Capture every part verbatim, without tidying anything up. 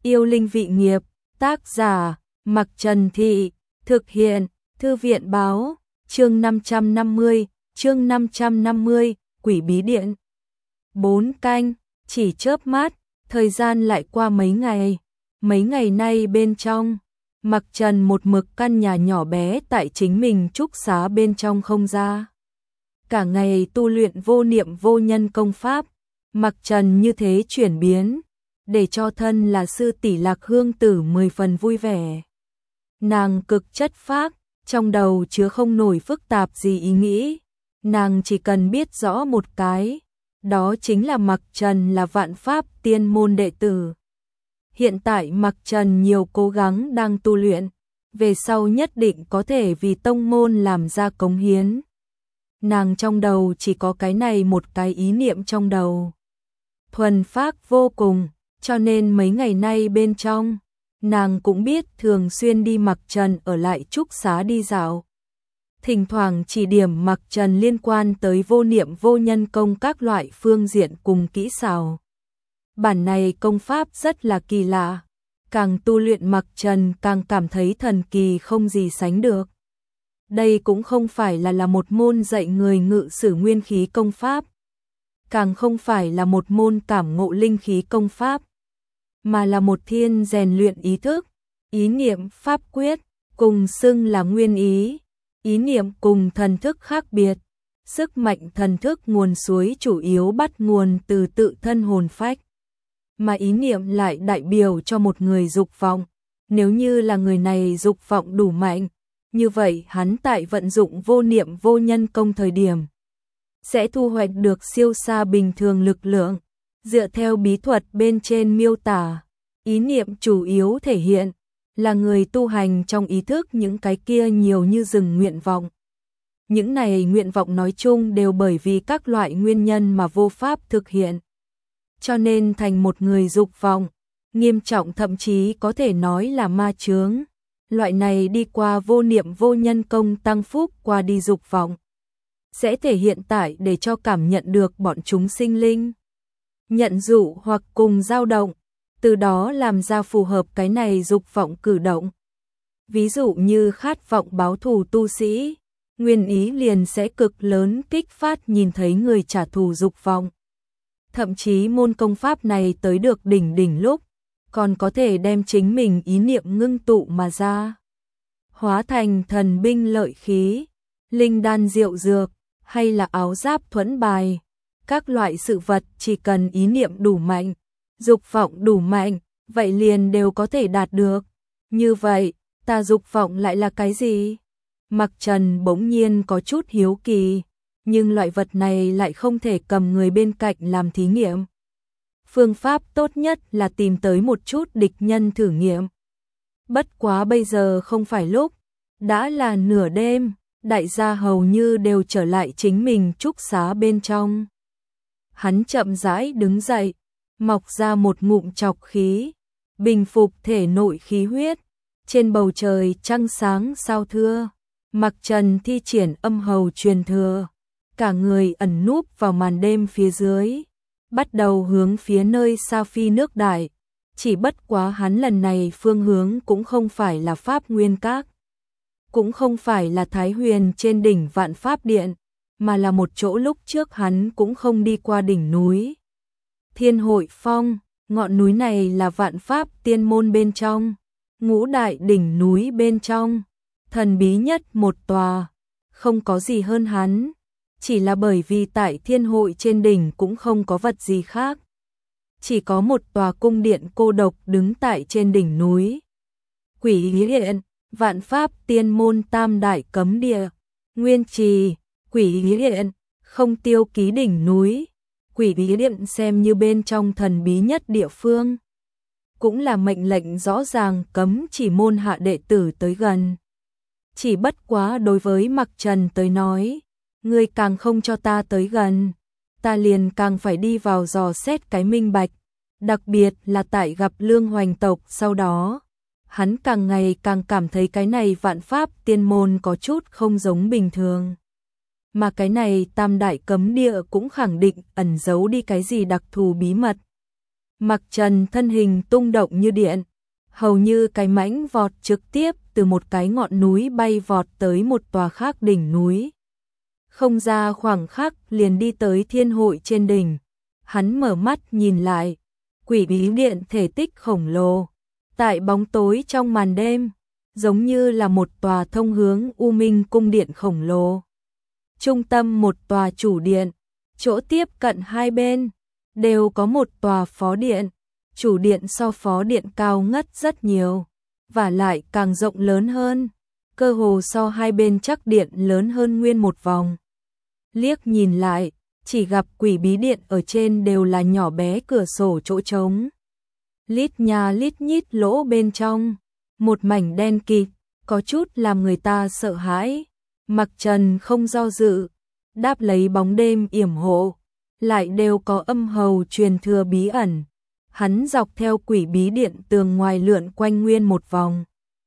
Yêu linh vị nghiệp, tác giả, Mặc Trần Thị, thực hiện, Thư viện báo, chương năm trăm năm mươi, chương năm trăm năm mươi, Quỷ Bí Điện. Bốn canh, chỉ chớp mắt, thời gian lại qua mấy ngày. Mấy ngày nay bên trong, Mặc Trần một mực căn nhà nhỏ bé tại chính mình trúc xá bên trong không ra. Cả ngày tu luyện vô niệm vô nhân công pháp, Mặc Trần như thế chuyển biến, để cho thân là sư tỷ Lạc Hương Tử mười phần vui vẻ. Nàng cực chất phác, trong đầu chứa không nổi phức tạp gì ý nghĩ, nàng chỉ cần biết rõ một cái, đó chính là Mặc Trần là vạn pháp tiên môn đệ tử. Hiện tại Mặc Trần nhiều cố gắng đang tu luyện, về sau nhất định có thể vì tông môn làm ra cống hiến. Nàng trong đầu chỉ có cái này một cái ý niệm trong đầu. Thuần phác vô cùng, cho nên mấy ngày nay bên trong, nàng cũng biết thường xuyên đi Mặc Trần ở lại trúc xá đi dạo. Thỉnh thoảng chỉ điểm Mặc Trần liên quan tới vô niệm vô nhân công các loại phương diện cùng kỹ xảo. Bản này công pháp rất là kỳ lạ, càng tu luyện Mặc Trần càng cảm thấy thần kỳ không gì sánh được. Đây cũng không phải là là một môn dạy người ngự sử nguyên khí công pháp, càng không phải là một môn cảm ngộ linh khí công pháp, mà là một thiên rèn luyện ý thức, ý niệm pháp quyết, cùng xưng là nguyên ý, ý niệm cùng thần thức khác biệt. Sức mạnh thần thức nguồn suối chủ yếu bắt nguồn từ tự thân hồn phách, mà ý niệm lại đại biểu cho một người dục vọng. Nếu như là người này dục vọng đủ mạnh, như vậy hắn tại vận dụng vô niệm vô nhân công thời điểm sẽ thu hoạch được siêu xa bình thường lực lượng. Dựa theo bí thuật bên trên miêu tả, ý niệm chủ yếu thể hiện là người tu hành trong ý thức những cái kia nhiều như rừng nguyện vọng. Những này nguyện vọng nói chung đều bởi vì các loại nguyên nhân mà vô pháp thực hiện, cho nên thành một người dục vọng nghiêm trọng, thậm chí có thể nói là ma chướng. Loại này đi qua vô niệm vô nhân công tăng phúc qua đi dục vọng sẽ thể hiện tại để cho cảm nhận được bọn chúng sinh linh nhận dụ hoặc cùng dao động, từ đó làm ra phù hợp cái này dục vọng cử động. Ví dụ như khát vọng báo thù tu sĩ, nguyên ý liền sẽ cực lớn kích phát nhìn thấy người trả thù dục vọng. Thậm chí môn công pháp này tới được đỉnh đỉnh lúc, còn có thể đem chính mình ý niệm ngưng tụ mà ra, hóa thành thần binh lợi khí, linh đan diệu dược, hay là áo giáp thuẫn bài. Các loại sự vật chỉ cần ý niệm đủ mạnh, dục vọng đủ mạnh, vậy liền đều có thể đạt được. Như vậy, ta dục vọng lại là cái gì? Mặc Trần bỗng nhiên có chút hiếu kỳ, nhưng loại vật này lại không thể cầm người bên cạnh làm thí nghiệm. Phương pháp tốt nhất là tìm tới một chút địch nhân thử nghiệm. Bất quá bây giờ không phải lúc, đã là nửa đêm, đại gia hầu như đều trở lại chính mình trúc xá bên trong. Hắn chậm rãi đứng dậy, mọc ra một ngụm trọc khí, bình phục thể nội khí huyết. Trên bầu trời trăng sáng sao thưa, Mặc Trần thi triển âm hầu truyền thừa, cả người ẩn núp vào màn đêm phía dưới, bắt đầu hướng phía nơi xa phi nước đại. Chỉ bất quá hắn lần này phương hướng cũng không phải là Pháp Nguyên Các, cũng không phải là Thái Huyền trên đỉnh Vạn Pháp Điện, mà là một chỗ lúc trước hắn cũng không đi qua đỉnh núi Thiên Hội Phong. Ngọn núi này là Vạn Pháp tiên môn bên trong, ngũ đại đỉnh núi bên trong, thần bí nhất một tòa, không có gì hơn hắn, chỉ là bởi vì tại Thiên Hội trên đỉnh cũng không có vật gì khác, chỉ có một tòa cung điện cô độc đứng tại trên đỉnh núi. Quỷ Bí Điện, Vạn Pháp tiên môn tam đại cấm địa, Nguyên Trì, Quỷ Bí Điện, không tiêu ký đỉnh núi. Quỷ Bí Điện xem như bên trong thần bí nhất địa phương, cũng là mệnh lệnh rõ ràng cấm chỉ môn hạ đệ tử tới gần. Chỉ bất quá đối với Mặc Trần tới nói, ngươi càng không cho ta tới gần, ta liền càng phải đi vào dò xét cái minh bạch. Đặc biệt là tại gặp Lương Hoành tộc sau đó, hắn càng ngày càng cảm thấy cái này Vạn Pháp tiên môn có chút không giống bình thường. Mà cái này tam đại cấm địa cũng khẳng định ẩn giấu đi cái gì đặc thù bí mật. Mặc Trần thân hình tung động như điện, hầu như cái mãnh vọt trực tiếp từ một cái ngọn núi bay vọt tới một tòa khác đỉnh núi. Không ra khoảng khắc liền đi tới thiên hội trên đỉnh. Hắn mở mắt nhìn lại, quỷ bí điện thể tích khổng lồ, tại bóng tối trong màn đêm, giống như là một tòa thông hướng U Minh cung điện khổng lồ. Trung tâm một tòa chủ điện, chỗ tiếp cận hai bên đều có một tòa phó điện. Chủ điện so phó điện cao ngất rất nhiều, và lại càng rộng lớn hơn, cơ hồ so hai bên chắc điện lớn hơn nguyên một vòng. Liếc nhìn lại, chỉ gặp quỷ bí điện ở trên đều là nhỏ bé cửa sổ chỗ trống. Lít nhà lít nhít lỗ bên trong, một mảnh đen kịt, có chút làm người ta sợ hãi. Mặc Trần không do dự, đáp lấy bóng đêm yểm hộ, lại đều có âm hầu truyền thừa bí ẩn. Hắn dọc theo quỷ bí điện tường ngoài lượn quanh nguyên một vòng,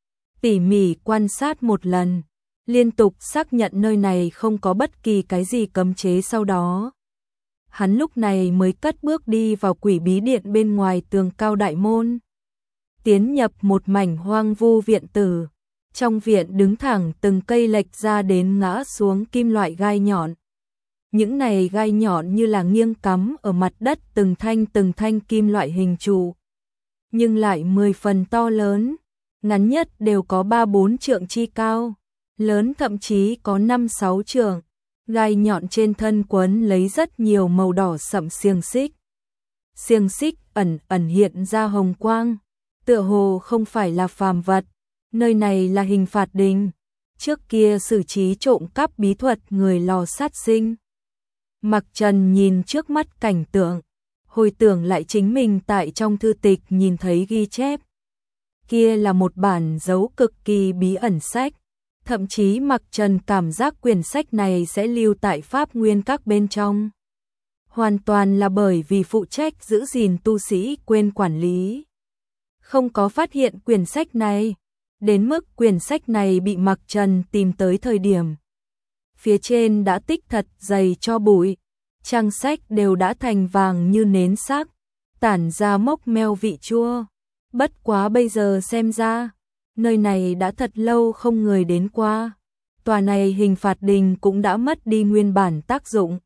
tỉ mỉ quan sát một lần, liên tục xác nhận nơi này không có bất kỳ cái gì cấm chế. Sau đó, hắn lúc này mới cất bước đi vào quỷ bí điện bên ngoài tường cao đại môn. Tiến nhập một mảnh hoang vu viện tử, trong viện đứng thẳng từng cây lệch ra đến ngã xuống kim loại gai nhọn. Những này gai nhọn như là nghiêng cắm ở mặt đất từng thanh từng thanh kim loại hình trụ, nhưng lại mười phần to lớn, ngắn nhất đều có ba bốn trượng chi cao, lớn thậm chí có năm sáu trượng. Gai nhọn trên thân quấn lấy rất nhiều màu đỏ sẫm xiềng xích. Xiềng xích ẩn ẩn hiện ra hồng quang, tựa hồ không phải là phàm vật, nơi này là hình phạt đình, trước kia xử trí trộm cắp bí thuật người lò sát sinh. Mặc Trần nhìn trước mắt cảnh tượng, hồi tưởng lại chính mình tại trong thư tịch nhìn thấy ghi chép. Kia là một bản dấu cực kỳ bí ẩn sách, thậm chí Mặc Trần cảm giác quyển sách này sẽ lưu tại Pháp Nguyên Các bên trong. Hoàn toàn là bởi vì phụ trách giữ gìn tu sĩ quên quản lý, không có phát hiện quyển sách này, đến mức quyển sách này bị Mặc Trần tìm tới thời điểm. Phía trên đã tích thật dày cho bụi, trang sách đều đã thành vàng như nến sắc, tản ra mốc meo vị chua. Bất quá bây giờ xem ra, nơi này đã thật lâu không người đến qua. Tòa này hình phạt đình cũng đã mất đi nguyên bản tác dụng.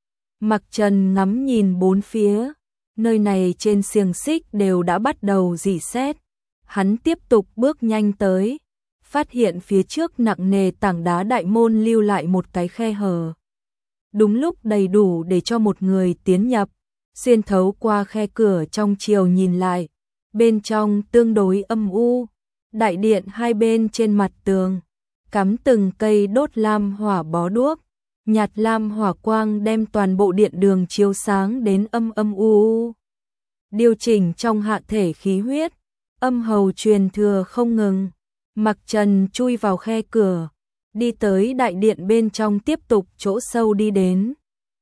Mặc Trần ngắm nhìn bốn phía, nơi này trên xiềng xích đều đã bắt đầu rỉ sét. Hắn tiếp tục bước nhanh tới, phát hiện phía trước nặng nề tảng đá đại môn lưu lại một cái khe hở. Đúng lúc đầy đủ để cho một người tiến nhập, xuyên thấu qua khe cửa trong chiều nhìn lại, bên trong tương đối âm u, đại điện hai bên trên mặt tường, cắm từng cây đốt lam hỏa bó đuốc, nhạt lam hỏa quang đem toàn bộ điện đường chiếu sáng đến âm âm u u. Điều chỉnh trong hạ thể khí huyết, âm hầu truyền thừa không ngừng. Mặc Trần chui vào khe cửa, đi tới đại điện bên trong tiếp tục chỗ sâu đi đến.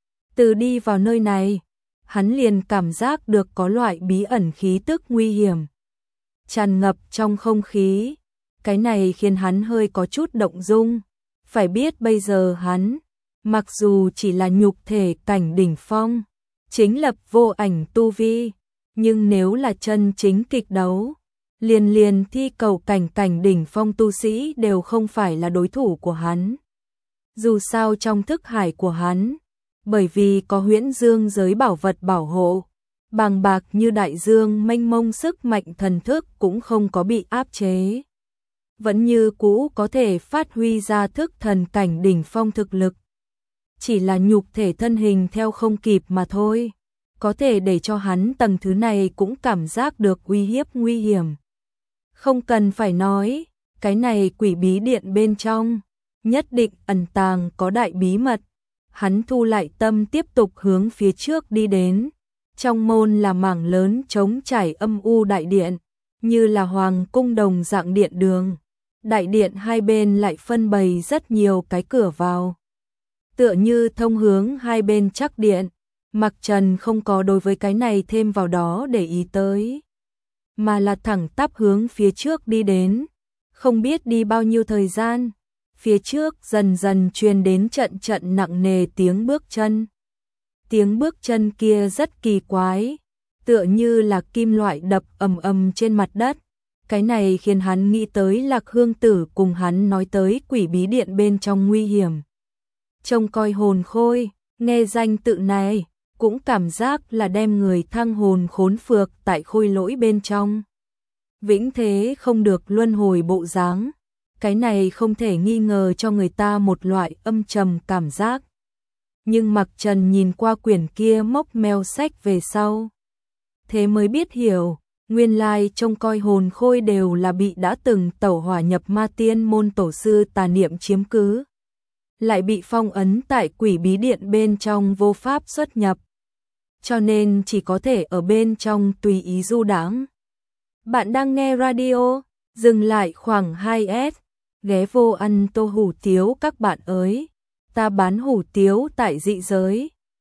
Từ đi vào nơi này, hắn liền cảm giác được có loại bí ẩn khí tức nguy hiểm tràn ngập trong không khí. Cái này khiến hắn hơi có chút động dung. Phải biết bây giờ hắn, mặc dù chỉ là nhục thể cảnh đỉnh phong, chính lập vô ảnh tu vi, nhưng nếu là chân chính kịch đấu, liền liền thi cầu cảnh cảnh đỉnh phong tu sĩ đều không phải là đối thủ của hắn. Dù sao trong thức hải của hắn, bởi vì có huyễn dương giới bảo vật bảo hộ, bàng bạc như đại dương mênh mông, sức mạnh thần thức cũng không có bị áp chế, vẫn như cũ có thể phát huy ra thức thần cảnh đỉnh phong thực lực. Chỉ là nhục thể thân hình theo không kịp mà thôi, có thể để cho hắn tầng thứ này cũng cảm giác được uy hiếp nguy hiểm. Không cần phải nói, cái này quỷ bí điện bên trong, nhất định ẩn tàng có đại bí mật. Hắn thu lại tâm tiếp tục hướng phía trước đi đến. Trong môn là mảng lớn trống trải âm u đại điện, như là hoàng cung đồng dạng điện đường. Đại điện hai bên lại phân bày rất nhiều cái cửa vào, tựa như thông hướng hai bên chắc điện. Mặc Trần không có đối với cái này thêm vào đó để ý tới, mà là thẳng tắp hướng phía trước đi đến. Không biết đi bao nhiêu thời gian, phía trước dần dần truyền đến trận trận nặng nề tiếng bước chân. Tiếng bước chân kia rất kỳ quái, tựa như là kim loại đập ầm ầm trên mặt đất. Cái này khiến hắn nghĩ tới Lạc Hương Tử cùng hắn nói tới quỷ bí điện bên trong nguy hiểm. Trông coi hồn khôi, nghe danh tự này, cũng cảm giác là đem người thăng hồn khốn phược tại khôi lỗi bên trong. Vĩnh thế không được luân hồi bộ dáng. Cái này không thể nghi ngờ cho người ta một loại âm trầm cảm giác. Nhưng Mạc Trần nhìn qua quyển kia mốc meo sách về sau. Thế mới biết hiểu, nguyên lai trông coi hồn khôi đều là bị đã từng tẩu hỏa nhập ma tiên môn tổ sư Tà Niệm chiếm cứ. Lại bị phong ấn tại quỷ bí điện bên trong vô pháp xuất nhập. Cho nên chỉ có thể ở bên trong tùy ý du đãng. Bạn đang nghe radio, dừng lại khoảng hai S, ghé vô ăn tô hủ tiếu các bạn ơi. Ta bán hủ tiếu tại dị giới.